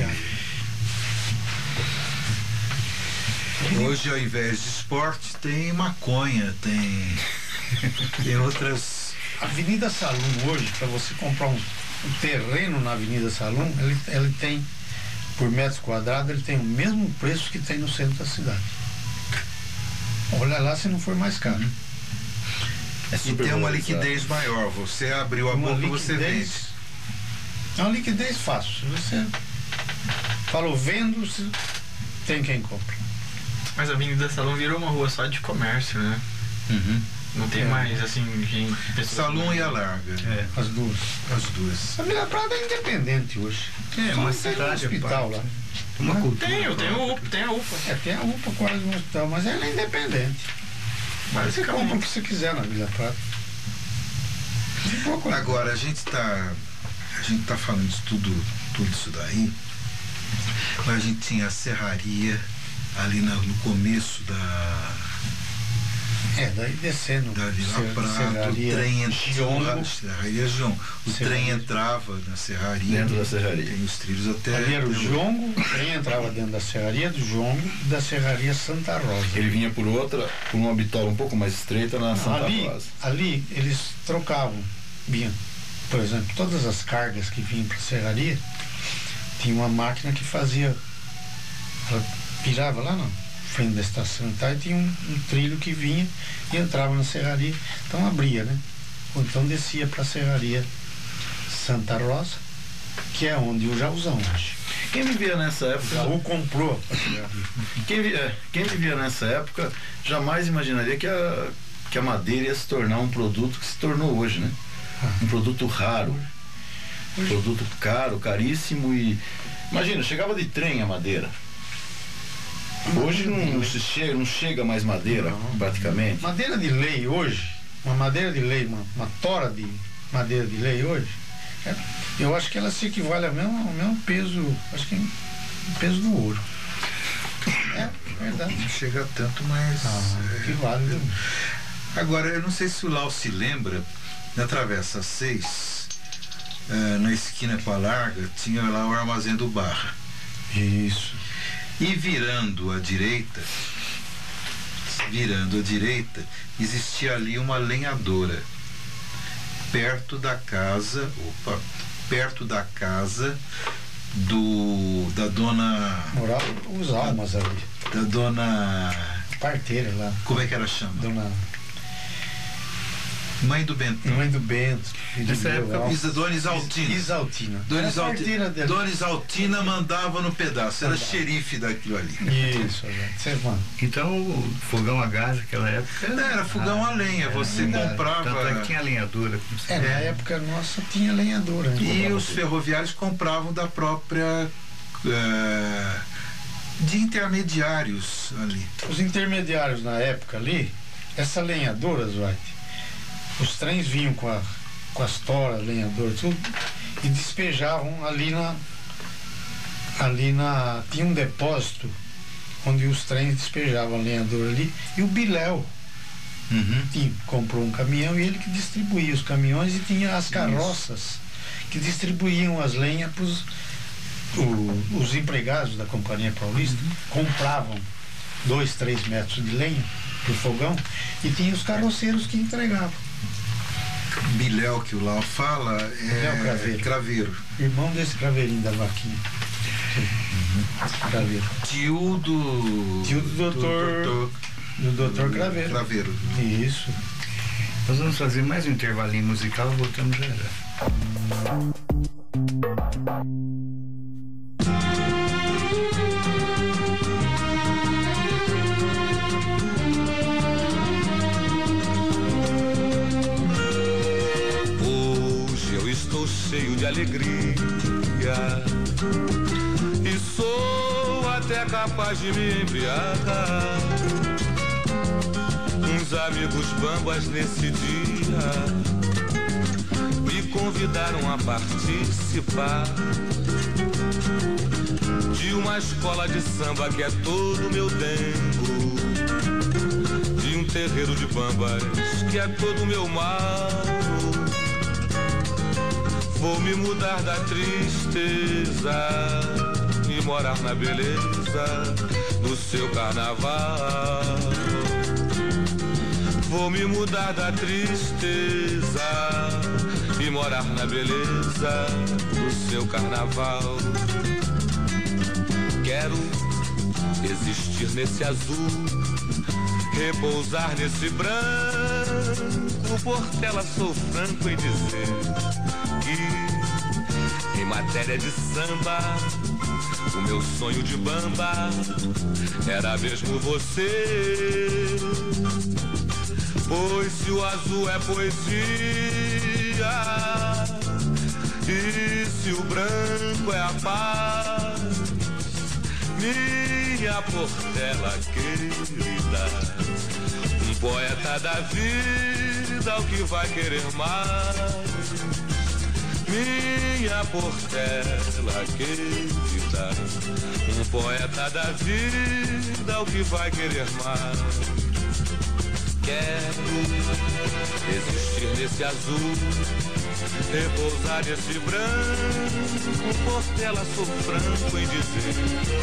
Hoje, ao invés de esporte, tem maconha, tem, tem outras. A Avenida Salum hoje, para você comprar um, um terreno na Avenida Salum, ele, ele tem, por metro quadrado, ele tem o mesmo preço que tem no centro da cidade. Olha lá se não for mais caro. É E super tem uma valorizado. liquidez maior. Você abriu a Uma boca, você vende. liquidez, é uma liquidez fácil. Você falou vendo, você tem quem compra. Mas a Avenida Salum virou uma rua só de comércio, né? Uhum. Não tem É. mais, assim, gente, pessoas... Salum e a Larga. É. As duas. As duas. A Vila Prada é independente hoje. É, Só uma tem um cidade à hospital parte. lá. Tem uma cultura. Tem, eu tenho a UPA, tem a UPA. É, tem a UPA quase no hospital, mas ela é independente. Mas você compra o que você quiser na Vila Prata. Agora, a gente está a gente tá falando de tudo, tudo isso daí, mas a gente tinha a serraria ali na, no começo da... É, daí descendo. Da Vila Prata, o trem entrava. Serraria João. O serraria. trem entrava na serraria. Dentro da serraria. Tem os trilhos até. Ali era o Jongo, o trem entrava dentro da serraria do Jongo e da serraria Santa Rosa. Ele vinha por outra, por uma bitola um pouco mais estreita na Santa ali, Rosa. Ali eles trocavam. Vinha, por exemplo, todas as cargas que vinham para a serraria, tinha uma máquina que fazia. Ela virava lá não. Frente da estação e tal, e tinha um, um trilho que vinha e entrava na serraria, então abria, né? Ou então descia para a serraria Santa Rosa, que é onde o Jaúzão hoje. Quem vivia nessa época... O Jaú comprou a serraria. Quem, é, quem vivia nessa época jamais imaginaria que a, que a madeira ia se tornar um produto que se tornou hoje, né? Um produto raro, um produto caro, caríssimo e... Imagina, chegava de trem a madeira. Hoje não, não, se chega, não chega mais madeira, não, praticamente. Madeira de lei hoje, uma madeira de lei, uma, uma tora de madeira de lei hoje, é, eu acho que ela se equivale ao mesmo, ao mesmo peso, acho que o peso do ouro. É, verdade. Não chega a tanto, mas... Ah, equivale. É, agora, eu não sei se o Lau se lembra, na Travessa seis, é, na esquina com a Larga, tinha lá o Armazém do Barra. Isso. E virando à direita, virando à direita, existia ali uma lenhadora, perto da casa, opa, perto da casa do, da dona... Morava os almas ali. Da dona... Parteira lá. Como é que ela chama? Dona... Mãe do Bento. Mãe do Bento. Nessa época, Isa, Dona Isaltina. Isaltina. Dona Isaltina, Dona Isaltina mandava no pedaço, era xerife daquilo ali. Isso, gente. Então, o fogão a gás naquela época... Não, era fogão a lenha, você era, comprava... Tanto é que tinha lenhadora. É, na época nossa tinha lenhadora. Né? E os ferroviários compravam da própria... Uh, de intermediários ali. Os intermediários na época ali, essa lenhadora, Zwart, os trens vinham com, a, com as toras, lenhadoras, tudo, e despejavam ali na. Ali na. Tinha um depósito onde os trens despejavam a lenhadora ali, e o Biléu uhum. tinha, comprou um caminhão e ele que distribuía os caminhões e tinha as carroças Isso. que distribuíam as lenhas para os empregados da Companhia Paulista, uhum. compravam dois, três metros de lenha pro fogão e tinha os carroceiros que entregavam. Biléu, que o Lau fala, é Craveiro. Craveiro. Irmão desse Craveirinho da vaquinha. Uhum. Craveiro. Tio do... Tio do doutor... Do, do doutor Craveiro. Craveiro. Isso. Nós vamos fazer mais um intervalinho musical e voltamos já já. Cheio de alegria e sou até capaz de me embriagar. Uns amigos bambas nesse dia me convidaram a participar de uma escola de samba que é todo meu tempo, de um terreiro de bambas que é todo meu mal. Vou me mudar da tristeza e morar na beleza do seu carnaval. Vou me mudar da tristeza e morar na beleza do seu carnaval. Quero existir nesse azul, repousar nesse branco. Portela, sou franco em dizer que, em matéria de samba, o meu sonho de bamba era mesmo você. Pois se o azul é poesia e se o branco é a paz, minha Portela querida, um poeta da vida, o que vai querer mais? Minha Portela querida, um poeta da vida, o que vai querer mais? Quero existir nesse azul, repousar nesse branco. Portela, sou franco em dizer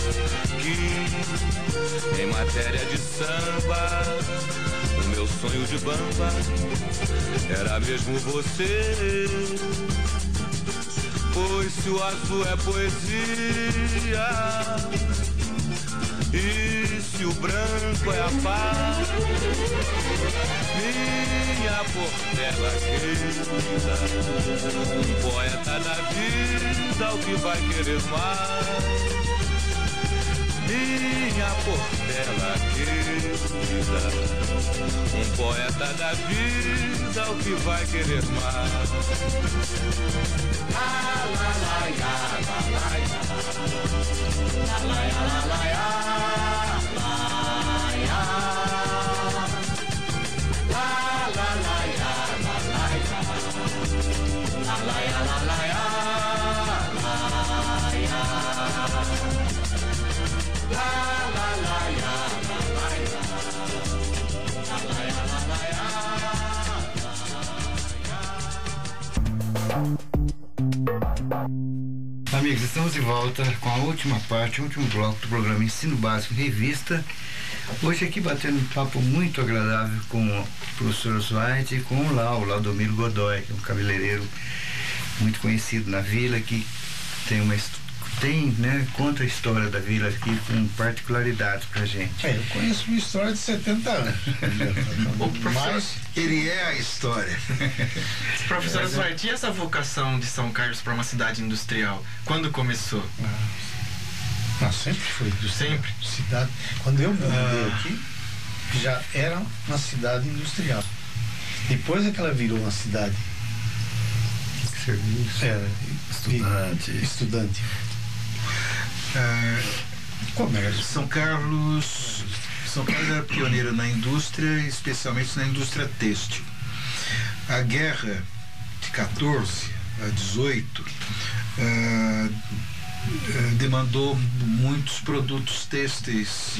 que, em matéria de samba, o meu sonho de bamba era mesmo você. Pois se o azul é poesia e se o branco é a paz, minha Portela querida, um poeta da vida, o que vai querer mais? Minha Portela querida, um poeta da vida, o que vai querer mais? Ah, la, la, ya, la, la, ya. La, la, ya, la, la, ya. La, ya. La, la, la, ya, la, la, ya. La, la, ya, la, la, ya. La, ya. La, la, la, ya, la, la, ya. La, la, ya, la, la, ya. Amigos, estamos de volta com a última parte, o último bloco do programa Ensino Básico em Revista. Hoje aqui batendo um papo muito agradável com o professor Oswald e com o Lau, o Laudomiro Godoy, que é um cabeleireiro muito conhecido na vila, que tem uma tem, né, conta a história da vila aqui com particularidades pra gente. É, eu conheço uma história de setenta anos. Mas ele é a história. Professor Oswald, tinha essa vocação de São Carlos para uma cidade industrial? Quando começou? Ah, não, sempre foi industrial. Sempre? Cidade. Quando eu mudei Ah. aqui, já era uma cidade industrial. Depois é que ela virou uma cidade Serviço. é, Estudante. de- estudante. Ah, Comércio. São Carlos, São Carlos era pioneiro na indústria, especialmente na indústria têxtil. A guerra de quatorze a dezoito ah, ah, demandou muitos produtos têxteis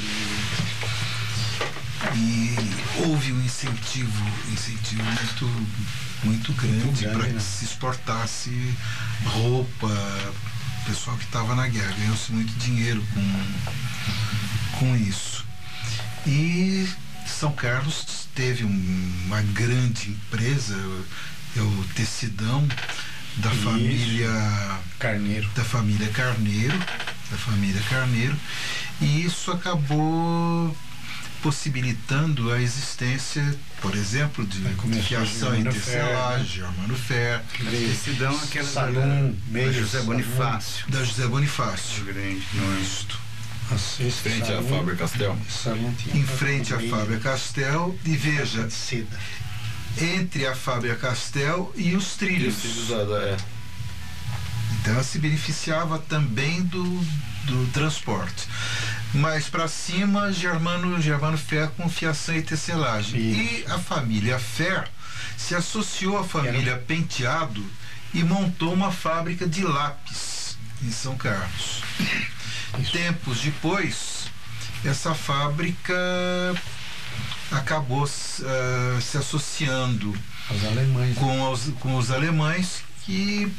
e, e houve um incentivo, incentivo muito, muito grande Muito grande, para que né? se exportasse roupa. O pessoal que estava na guerra ganhou-se muito dinheiro com, com isso. E São Carlos teve um- uma grande empresa, é o Tecidão, da Isso. família Carneiro. da família Carneiro, da família Carneiro, e isso acabou possibilitando a existência, por exemplo, de Aí começou fiação e Germano tecelagem, Germano Fer, Decidão aquela Salão, da, meio, da José salão. Bonifácio. da José Bonifácio. Grande, não é? Isto. Esse Frente à salão- Faber Castell. esse salão tinha Em frente à meio Fábia Castel, e veja, de seda. entre a Fábia Castel e os trilhos. É. Então ela se beneficiava também do, do transporte. Mais para cima, Germano, Germano Fer com fiação e tecelagem. E a família Fer se associou à família Penteado e montou uma fábrica de lápis em São Carlos. Tempos depois, essa fábrica acabou uh, se associando Os alemães. com os, com os alemães que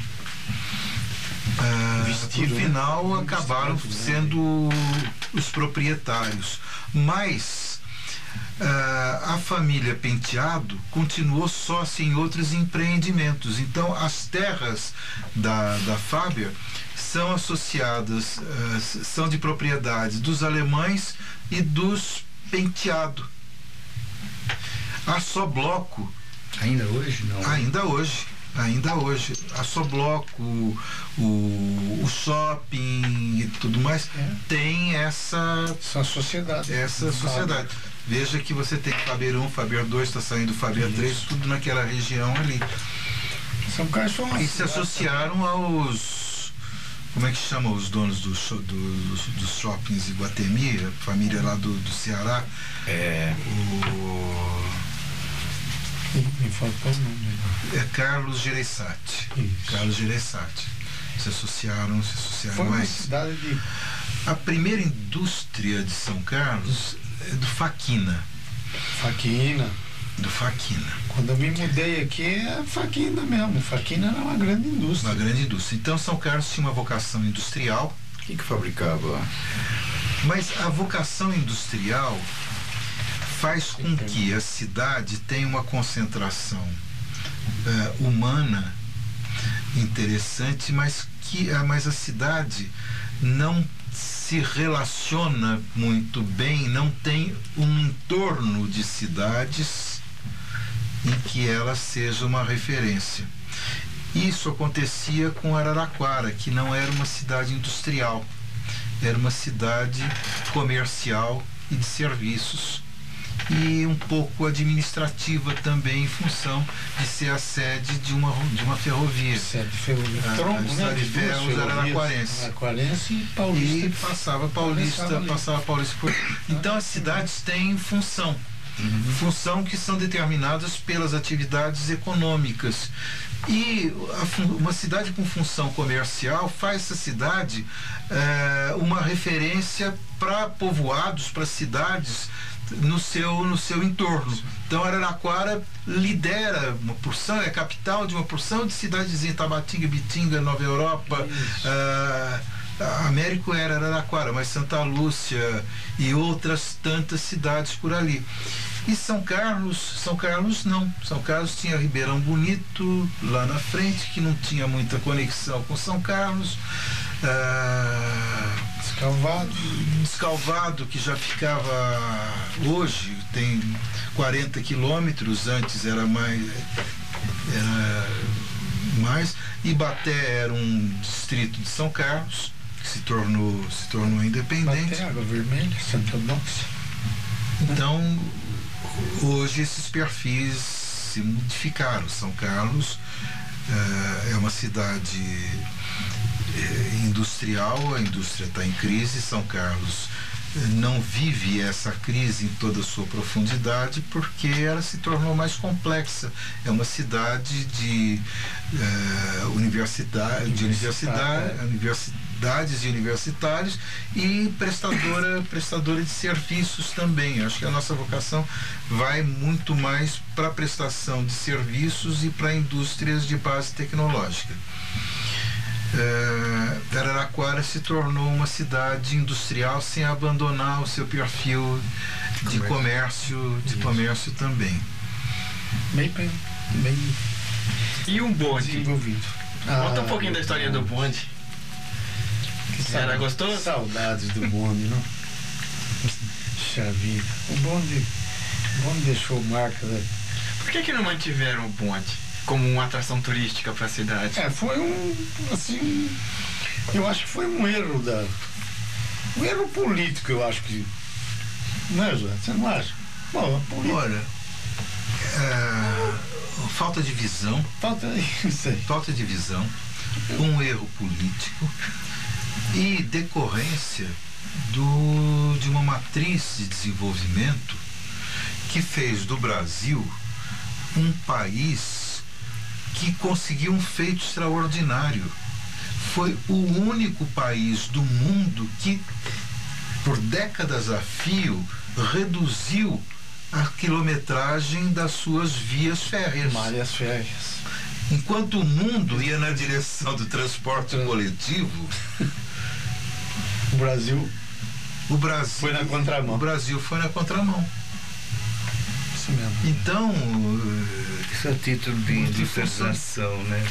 uh, Investiram, no né? final acabaram Investiram, sendo os proprietários. Mas uh, a família Penteado continuou sócia em outros empreendimentos. Então as terras da, da Fábia são associadas, uh, são de propriedade dos alemães e dos Penteado. A Sobloco, Ainda hoje não. ainda hoje, ainda hoje, a Sobloco, o, o shopping e tudo mais, É. tem essa, São sociedades. essa sociedade. Veja que você tem Faber um, Faber dois, está saindo Faber três, tudo naquela região ali. São Carlos foi uma E se cidade- associaram aos, como é que chama os donos dos do, do, do shoppings de Iguatemi, a família lá do, do Ceará? É. O... Me faltou o nome. É Carlos Gereissati. Carlos Gereissati. Se associaram, se associaram Foi uma mais. cidade de... A primeira indústria de São Carlos é do Faquina. Faquina. Do Faquina. Quando eu me mudei aqui, é Faquina mesmo. Faquina era uma grande indústria. Uma grande indústria. Então São Carlos tinha uma vocação industrial. O que que fabricava lá? Mas a vocação industrial faz com que a cidade tenha uma concentração uh, humana interessante, mas que uh, mas a cidade não se relaciona muito bem, não tem um entorno de cidades em que ela seja uma referência. Isso acontecia com Araraquara, que não era uma cidade industrial, era uma cidade comercial e de serviços, e um pouco administrativa também, em função de ser a sede de uma, de uma ferrovia. Sede de ferrovia. A, Tronco, a né? estrada de ferros era Araquarense. Araquarense e Paulista. E passava Paulista, Passava passava Paulista por... Então as cidades têm função. Uhum. Função que são determinadas pelas atividades econômicas. E a, uma cidade com função comercial faz essa cidade é, uma referência para povoados, para cidades no seu, no seu entorno. Então Araraquara lidera uma porção, é capital de uma porção de cidadezinhas, Tabatinga, Bitinga, Nova Europa. Américo era Araraquara, mas Santa Lúcia e outras tantas cidades por ali. E São Carlos, São Carlos não. São Carlos tinha Ribeirão Bonito lá na frente, que não tinha muita conexão com São Carlos. Ah, Escalvado. Escalvado, que já ficava, hoje tem quarenta quilômetros, antes era mais, era mais. Ibaté era um distrito de São Carlos, que se tornou, se tornou independente. Ibaté, Água Vermelha, Santo Adoncio. Então, hoje esses perfis se modificaram. São Carlos uh, é uma cidade uh, industrial, a indústria está em crise. São Carlos uh, não vive essa crise em toda a sua profundidade, porque ela se tornou mais complexa. É uma cidade de uh, universidade, de universidade, é. universidades e universitários e prestadora, prestadora de serviços também. Acho que a nossa vocação vai muito mais para a prestação de serviços e para indústrias de base tecnológica. Uh, Araraquara se tornou uma cidade industrial sem abandonar o seu perfil de comércio, de comércio também. Bem, bem, bem e um bonde? Desenvolvido. Conta Ah, um pouquinho da historinha do bonde. Que Era gostoso? Saudades do bonde, não? Puxa vida. O bonde, o bonde deixou marca. Da... Por que que não mantiveram o bonde como uma atração turística para a cidade? É, foi um, assim, eu acho que foi um erro da, um erro político, eu acho que, não é, João? Você não acha? Bom, político. Olha, é, falta de visão, Falta isso aí. falta de visão, um erro político e decorrência do, de uma matriz de desenvolvimento que fez do Brasil um país que conseguiu um feito extraordinário. Foi o único país do mundo que, por décadas a fio, reduziu a quilometragem das suas vias férreas. Malhas férreas. Enquanto o mundo ia na direção do transporte coletivo, o Brasil, o Brasil foi na contramão. O Brasil foi na contramão. Isso mesmo. Então, isso é título de industrialização, né?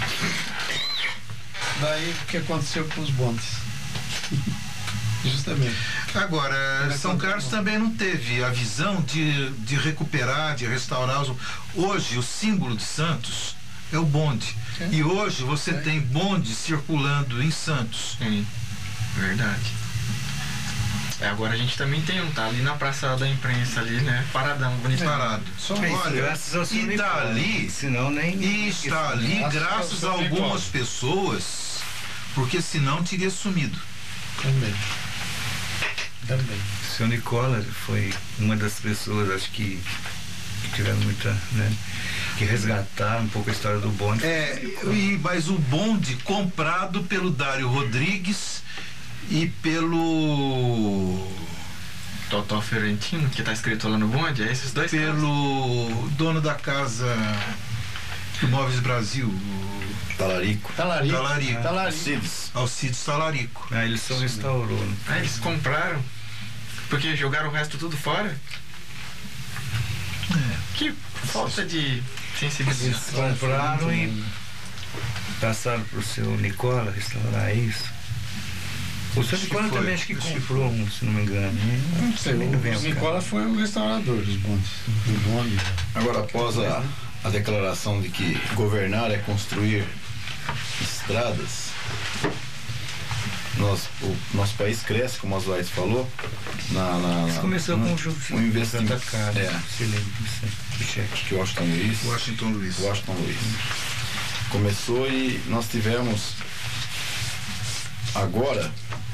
Daí o que aconteceu com os bondes? Justamente. Agora, São Carlos também não teve a visão de, de recuperar, de restaurar os... Hoje, o símbolo de Santos é o bonde. É. E hoje você é. tem bonde circulando em Santos. Sim, verdade. É, agora a gente também tem um, tá ali na Praça da Imprensa ali, né? Paradão, bonito. Parado. Só olha, graças ao e está ali, senão nem e está ali graças a algumas pessoas porque senão teria sumido. Também. Também. O senhor Nicola foi uma das pessoas, acho que, que tiveram muita, né, que resgataram um pouco a história do bonde. É, e, mas o bonde comprado pelo Dário Rodrigues e pelo... Totó Ferentino, que tá escrito lá no bonde, é esses dois caras? Pelo dono da casa Imóveis Brasil, o Talarico. Talarico. Talarico. Talarico. Alcides. Alcides Talarico. Ah, ele só restaurou. Né? Ah, eles compraram, porque jogaram o resto tudo fora. É. Que falta de sensibilidade. Eles compraram e passaram pro seu Nicola restaurar isso. O seu Nicola também acho que comprou um, se não me engano. Não sei, o Nicola foi o restaurador dos bondes. Do bonde. Agora, após a, a declaração de que governar é construir estradas, nós, o nosso país cresce, como a Oswald falou, na, na, Isso começou na, com o jogo um investimento da cara. é, Você lembra disso? Cheque. que Washington Luiz. Washington Luiz. Washington Luiz. Começou e nós tivemos agora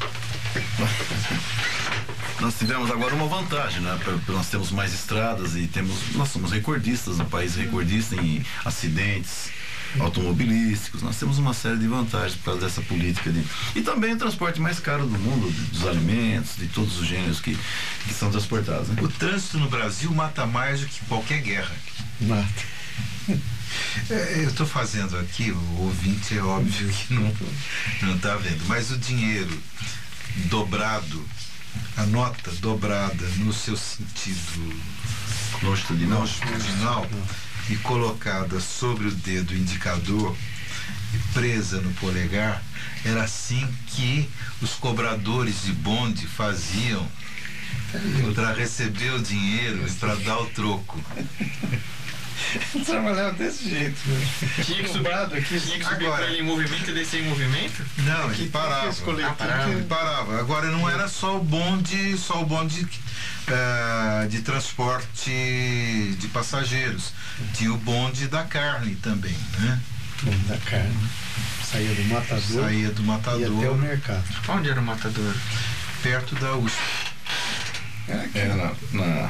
nós tivemos agora uma vantagem, né? Nós temos mais estradas e temos, nós somos recordistas, um país recordista em acidentes automobilísticos. Nós temos uma série de vantagens por causa dessa política de... E também o transporte mais caro do mundo, dos alimentos, de todos os gêneros que, que são transportados, né? O trânsito no Brasil mata mais do que qualquer guerra. Mata. É, eu estou fazendo aqui, o ouvinte é óbvio que não não está vendo, mas o dinheiro dobrado, a nota dobrada no seu sentido longitudinal, longitudinal e colocada sobre o dedo indicador e presa no polegar, era assim que os cobradores de bonde faziam para receber o dinheiro e para dar o troco. Trabalhava desse jeito, né? Tinha que subir, aqui, tinha que subir pra ele em movimento e descer em movimento? Não, ele parava. Ah, parava. Ele parava. Agora não era só o bonde, só o bonde uh, de transporte de passageiros. Tinha o bonde da carne também, né? Bonde da carne. Saía do matador. Saía do matador. E até o mercado. Onde era o matador? Perto da U S P. Era aqui. É, na, na...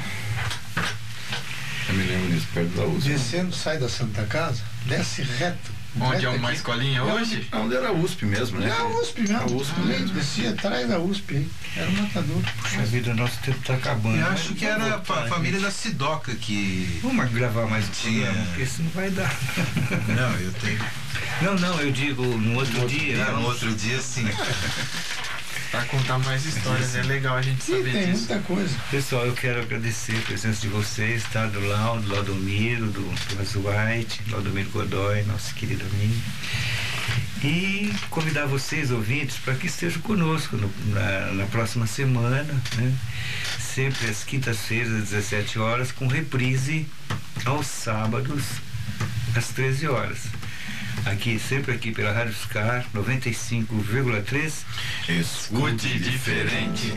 Eu me lembro disso, perto da U S P. Descendo, sai da Santa Casa, desce reto. Onde reto é uma aqui. escolinha hoje? Onde era a U S P mesmo, né? É a U S P mesmo. A U S P Ah, mesmo. descia atrás da U S P aí. Era o matador. Puxa vida, nosso tempo tá acabando. Eu Mas acho que vamos era voltar, a família gente. da Sidoca que... Vamos gravar mais um Tinha- programa, porque isso não vai dar. Não, eu tenho... Não, não, eu digo no outro dia. Ah, no vamos- outro dia, sim. Pra contar mais histórias, é legal a gente Sim, saber tem disso. muita coisa. Pessoal, eu quero agradecer a presença de vocês, tá? Do Lau, do Laudomiro, do Thomas White, Laudomiro Godoy, nosso querido amigo. E convidar vocês, ouvintes, para que estejam conosco no- na, na próxima semana, né? Sempre às quintas-feiras, às dezessete horas, com reprise aos sábados, às treze horas. Aqui, sempre aqui pela Rádio Scar noventa e cinco vírgula três. Escute diferente.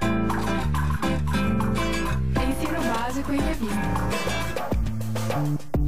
Ensino básico em revista.